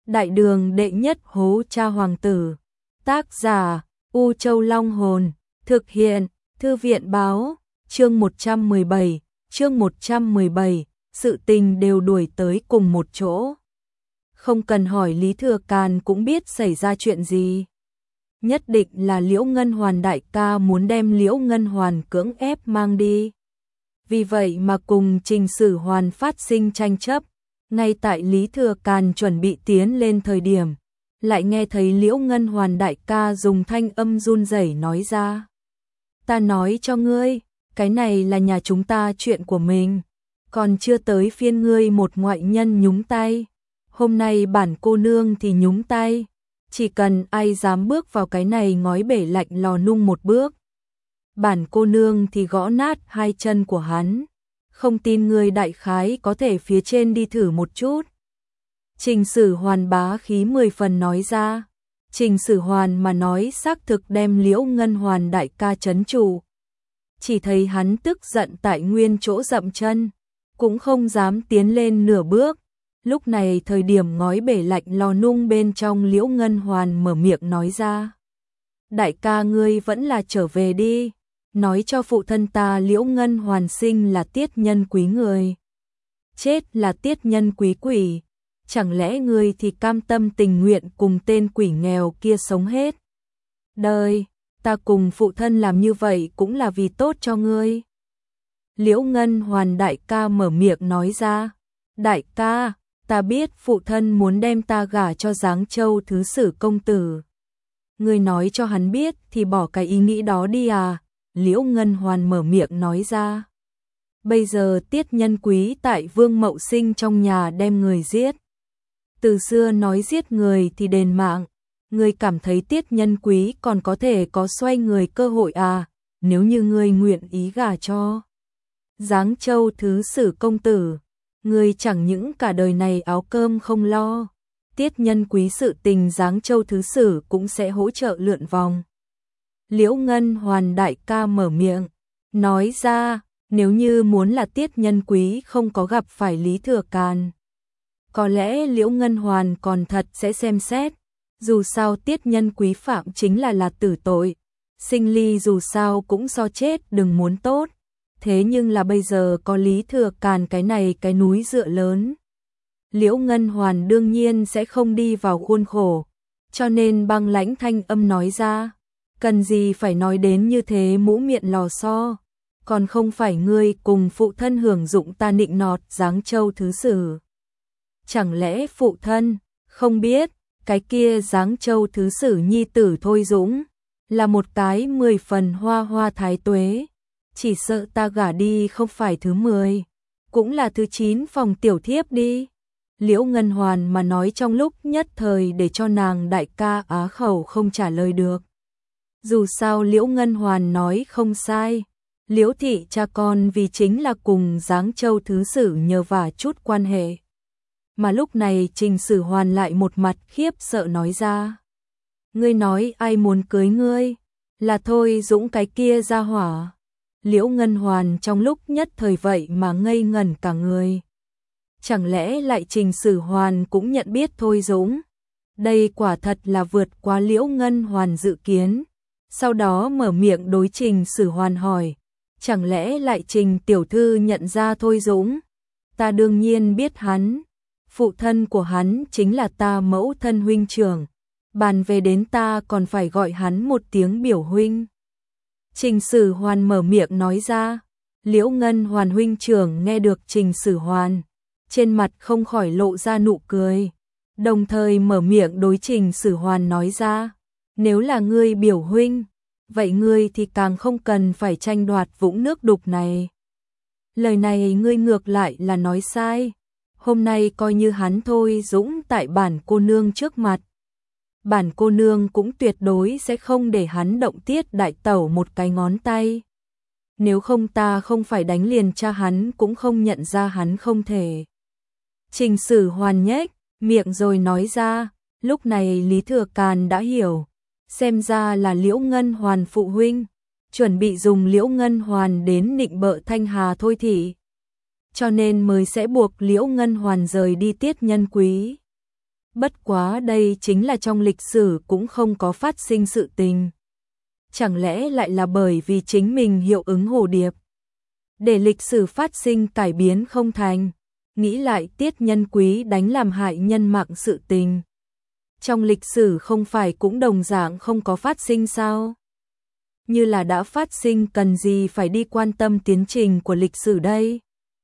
Đại đường đệ nhất hố cha hoàng tử. Tác giả U Châu Long Hồn. Thực hiện Thư viện báo. Chương 117. Sự tình đều đuổi tới cùng một chỗ. Không cần hỏi Lý Thừa Càn cũng biết xảy ra chuyện gì. Nhất định là Liễu Ngân Hoàn đại ca muốn đem Liễu Ngân Hoàn cưỡng ép mang đi. Vì vậy mà cùng Trình Sử Hoàn phát sinh tranh chấp. Ngay tại Lý Thừa Càn chuẩn bị tiến lên thời điểm, lại nghe thấy Liễu Ngân Hoàn đại ca dùng thanh âm run rẩy nói ra. Ta nói cho ngươi, cái này là nhà chúng ta chuyện của mình, còn chưa tới phiên ngươi một ngoại nhân nhúng tay. Hôm nay bản cô nương thì nhúng tay, chỉ cần ai dám bước vào cái này ngói bể lạnh lò nung một bước, bản cô nương thì gõ nát hai chân của hắn. Không tin ngươi đại khái có thể phía trên đi thử một chút. Trình Sử Hoàn bá khí 10 phần nói ra. Trình Sử Hoàn mà nói xác thực đem Liễu Ngân Hoàn đại ca trấn trụ. Chỉ thấy hắn tức giận tại nguyên chỗ dậm chân, cũng không dám tiến lên nửa bước. Lúc này thời điểm ngói bể lạnh lò nung bên trong, Liễu Ngân Hoàn mở miệng nói ra. Đại ca ngươi vẫn là trở về đi. Nói cho phụ thân ta Liễu Ngân Hoàn sinh là tiết nhân quý người, chết là tiết nhân quý quỷ. Chẳng lẽ ngươi thì cam tâm tình nguyện cùng tên quỷ nghèo kia sống hết đời? Ta cùng phụ thân làm như vậy cũng là vì tốt cho ngươi. Liễu Ngân Hoàn đại ca mở miệng nói ra. Đại ca, ta biết phụ thân muốn đem ta gả cho Giáng Châu Thứ Sử công tử. Ngươi nói cho hắn biết thì bỏ cái ý nghĩ đó đi à? Liễu Ngân Hoàn mở miệng nói ra. Bây giờ tiết nhân quý tại Vương Mậu Sinh trong nhà đem người giết. Từ xưa nói giết người thì đền mạng. Ngươi cảm thấy tiết nhân quý còn có thể có xoay người cơ hội à? Nếu như ngươi nguyện ý gả cho Giáng Châu Thứ Sử công tử, ngươi chẳng những cả đời này áo cơm không lo, tiết nhân quý sự tình Giáng Châu Thứ Sử cũng sẽ hỗ trợ lượn vòng. Liễu Ngân Hoàn đại ca mở miệng, nói ra, nếu như muốn là tiết nhân quý không có gặp phải Lý Thừa Càn, có lẽ Liễu Ngân Hoàn còn thật sẽ xem xét. Dù sao tiết nhân quý phạm chính là tử tội, sinh ly dù sao cũng so chết đừng muốn tốt. Thế nhưng là bây giờ có Lý Thừa Càn cái này cái núi dựa lớn, Liễu Ngân Hoàn đương nhiên sẽ không đi vào khuôn khổ, cho nên băng lãnh thanh âm nói ra. Cần gì phải nói đến như thế mũ miệng lò xo, còn không phải ngươi cùng phụ thân hưởng dụng ta nịnh nọt Giáng Châu Thứ Sử. Chẳng lẽ phụ thân không biết cái kia Giáng Châu Thứ Sử nhi tử Thôi Dũng là một cái 10 phần hoa hoa thái tuế, chỉ sợ ta gả đi không phải thứ 10, cũng là thứ 9 phòng tiểu thiếp đi. Liễu Ngân Hoàn mà nói trong lúc nhất thời để cho nàng đại ca á khẩu không trả lời được. Dù sao Liễu Ngân Hoàn nói không sai, Liễu thị cha con vì chính là cùng Giáng Châu Thứ Sử nhờ vả chút quan hệ. Mà lúc này Trình Sử Hoàn lại một mặt khiếp sợ nói ra. Ngươi nói ai muốn cưới ngươi? Là Thôi Dũng cái kia ra hỏa. Liễu Ngân Hoàn trong lúc nhất thời vậy mà ngây ngẩn cả người. Chẳng lẽ lại Trình Sử Hoàn cũng nhận biết Thôi Dũng? Đây quả thật là vượt quá Liễu Ngân Hoàn dự kiến. Sau đó mở miệng đối Trình Sử Hoàn hỏi, chẳng lẽ lại Trình tiểu thư nhận ra Thôi Dũng? Ta đương nhiên biết hắn, phụ thân của hắn chính là ta mẫu thân huynh trưởng, bàn về đến ta còn phải gọi hắn một tiếng biểu huynh. Trình Sử Hoàn mở miệng nói ra. Liễu Ngân Hoàn huynh trưởng nghe được Trình Sử Hoàn, trên mặt không khỏi lộ ra nụ cười, đồng thời mở miệng đối Trình Sử Hoàn nói ra. Nếu là ngươi biểu huynh, vậy ngươi thì càng không cần phải tranh đoạt vũng nước đục này. Lời này ngươi ngược lại là nói sai. Hôm nay coi như hắn Thôi Dũng tại bản cô nương trước mặt, bản cô nương cũng tuyệt đối sẽ không để hắn động tiết đại tẩu một cái ngón tay. Nếu không ta không phải đánh liền cha hắn cũng không nhận ra hắn không thể. Trình Sử Hoàn nhếch miệng rồi nói ra. Lúc này Lý Thừa Càn đã hiểu, xem ra là Liễu Ngân Hoàn phụ huynh chuẩn bị dùng Liễu Ngân Hoàn đến nịnh bợ Thanh Hà Thôi thị, cho nên mới sẽ buộc Liễu Ngân Hoàn rời đi tiết nhân quý. Bất quá đây chính là trong lịch sử cũng không có phát sinh sự tình. Chẳng lẽ lại là bởi vì chính mình hiệu ứng hồ điệp, để lịch sử phát sinh cải biến không thành? Nghĩ lại Tiết Nhân Quý đánh làm hại nhân mạng sự tình, trong lịch sử không phải cũng đồng dạng không có phát sinh sao? Như là đã phát sinh cần gì phải đi quan tâm tiến trình của lịch sử đây?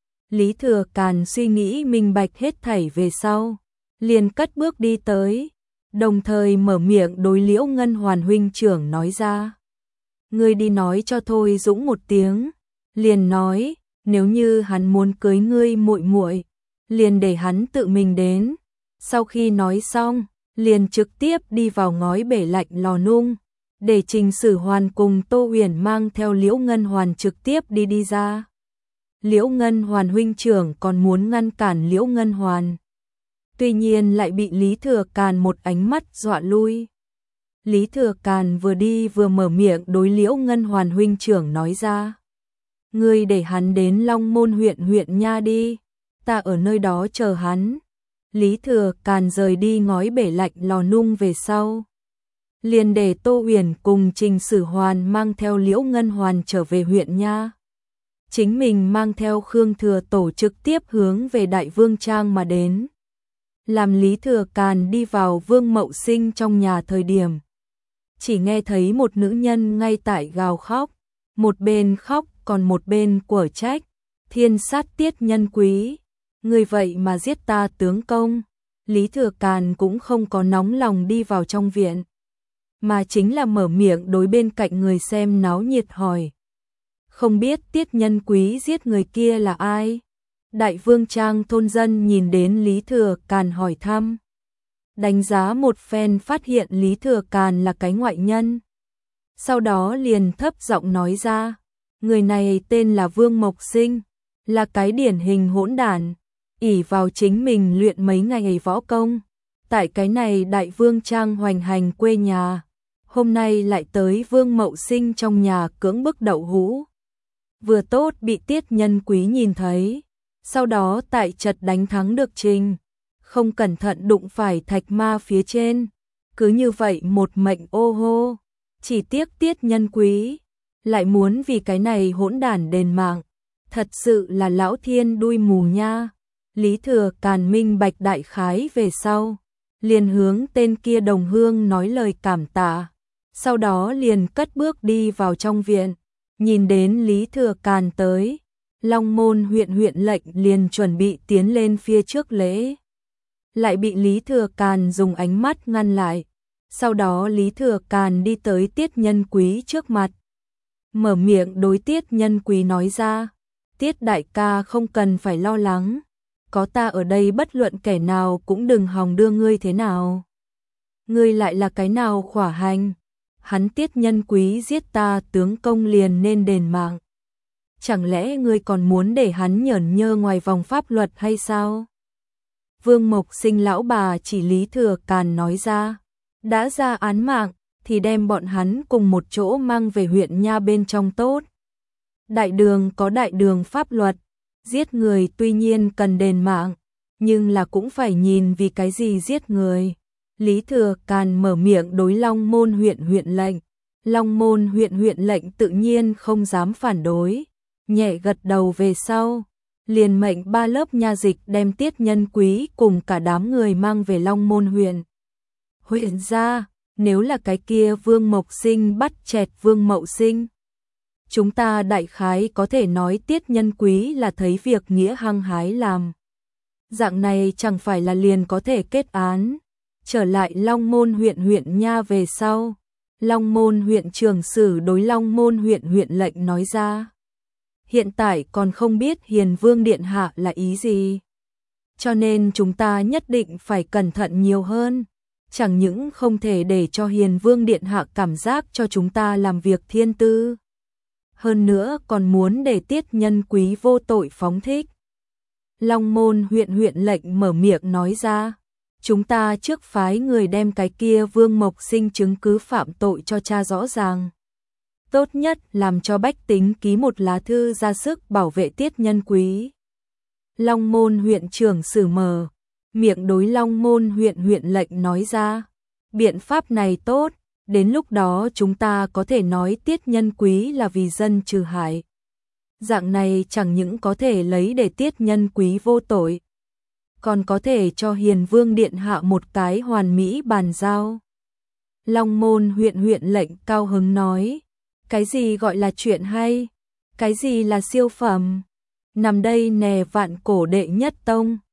Lý Thừa Càn suy nghĩ minh bạch hết thảy về sau, liền cất bước đi tới, đồng thời mở miệng đối Liễu Ngân Hoàn huynh trưởng nói ra. Ngươi đi nói cho Thôi Dũng một tiếng, liền nói, nếu như hắn muốn cưới ngươi muội muội, liền để hắn tự mình đến. Sau khi nói xong, liền trực tiếp đi vào ngói bể lạnh lò nung, để Trình Sử Hoàn cùng Tô Huyền mang theo Liễu Ngân Hoàn trực tiếp đi ra. Liễu Ngân Hoàn huynh trưởng còn muốn ngăn cản Liễu Ngân Hoàn, tuy nhiên lại bị Lý Thừa Càn một ánh mắt dọa lui. Lý Thừa Càn vừa đi vừa mở miệng đối Liễu Ngân Hoàn huynh trưởng nói ra. Ngươi để hắn đến Long Môn huyện nha đi, ta ở nơi đó chờ hắn. Lý Thừa Càn rời đi ngói bể lạnh lò nung về sau, liền để Tô Huyền cùng Trình Sử Hoàn mang theo Liễu Ngân Hoàn trở về huyện nha. Chính mình mang theo Khương Thừa Tổ trực tiếp hướng về Đại Vương Trang mà đến. Làm Lý Thừa Càn đi vào Vương Mậu Sinh trong nhà thời điểm, chỉ nghe thấy một nữ nhân ngay tại gào khóc, một bên khóc còn một bên quở trách, thiên sát Tiết Nhân Quý, người vậy mà giết ta tướng công. Lý Thừa Càn cũng không có nóng lòng đi vào trong viện, mà chính là mở miệng đối bên cạnh người xem náo nhiệt hỏi. Không biết Tiết Nhân Quý giết người kia là ai? Đại Vương Trang thôn dân nhìn đến Lý Thừa Càn hỏi thăm, đánh giá một phen phát hiện Lý Thừa Càn là cái ngoại nhân. Sau đó liền thấp giọng nói ra, người này tên là Vương Mộc Sinh, là cái điển hình hỗn đản, ỷ vào chính mình luyện mấy ngày võ công, tại cái này Đại Vương Trang hoành hành quê nhà, hôm nay lại tới Vương Mậu Sinh trong nhà cưỡng bức đậu hũ. Vừa tốt bị Tiết Nhân Quý nhìn thấy, sau đó tại chật đánh thắng được Trình, không cẩn thận đụng phải thạch ma phía trên, cứ như vậy một mệnh ô hô. Chỉ tiếc Tiết Nhân Quý lại muốn vì cái này hỗn đản đền mạng, thật sự là lão thiên đuôi mù nha. Lý Thừa Càn minh bạch đại khái về sau, liền hướng tên kia đồng hương nói lời cảm tạ, sau đó liền cất bước đi vào trong viện. Nhìn đến Lý Thừa Càn tới, Long Môn huyện lệnh liền chuẩn bị tiến lên phía trước lễ, lại bị Lý Thừa Càn dùng ánh mắt ngăn lại. Sau đó Lý Thừa Càn đi tới Tiết Nhân Quý trước mặt, mở miệng đối Tiết Nhân Quý nói ra, Tiết đại ca không cần phải lo lắng, có ta ở đây bất luận kẻ nào cũng đừng hòng đưa ngươi thế nào. Ngươi lại là cái nào khỏa hành, hắn Tiết Nhân Quý giết ta tướng công liền nên đền mạng. Chẳng lẽ ngươi còn muốn để hắn nhởn nhơ ngoài vòng pháp luật hay sao? Vương Mộc Sinh lão bà chỉ Lý Thừa Càn nói ra, đã ra án mạng thì đem bọn hắn cùng một chỗ mang về huyện nha bên trong tốt. Đại đường có đại đường pháp luật, giết người tuy nhiên cần đền mạng, nhưng là cũng phải nhìn vì cái gì giết người. Lý Thừa Càn mở miệng đối Long Môn huyện lệnh, Long Môn huyện lệnh tự nhiên không dám phản đối, nhẹ gật đầu về sau, liền mệnh 3 lớp nha dịch đem Tiết Nhân Quý cùng cả đám người mang về Long Môn huyện ra. Nếu là cái kia Vương Mộc Sinh bắt chẹt Vương Mậu Sinh, chúng ta đại khái có thể nói Tiết Nhân Quý là thấy việc nghĩa hăng hái làm. Dạng này chẳng phải là liền có thể kết án. Trở lại Long Môn huyện nha về sau, Long Môn huyện trưởng sử đối Long Môn huyện lệnh nói ra, hiện tại còn không biết Hiền Vương Điện Hạ là ý gì, cho nên chúng ta nhất định phải cẩn thận nhiều hơn. Chẳng những không thể để cho Hiền Vương Điện Hạ cảm giác cho chúng ta làm việc thiên tư, hơn nữa còn muốn để Tiết Nhân Quý vô tội phóng thích. Long Môn huyện lệnh mở miệng nói ra, chúng ta trước phái người đem cái kia Vương Mộc Sinh chứng cứ phạm tội cho tra rõ ràng. Tốt nhất làm cho bách tính ký một lá thư ra sức bảo vệ Tiết Nhân Quý. Long Môn huyện trưởng sử mở miệng đối Long Môn huyện lệnh nói ra. Biện pháp này tốt, đến lúc đó chúng ta có thể nói tiết nhân quý là vì dân trừ hại. Dạng này chẳng những có thể lấy để tiết nhân quý vô tội, còn có thể cho Hiền Vương Điện Hạ một cái hoàn mỹ bàn giao. Long Môn huyện lệnh cao hứng nói, cái gì gọi là chuyện hay, cái gì là siêu phẩm, nằm đây nè Vạn Cổ đệ nhất tông.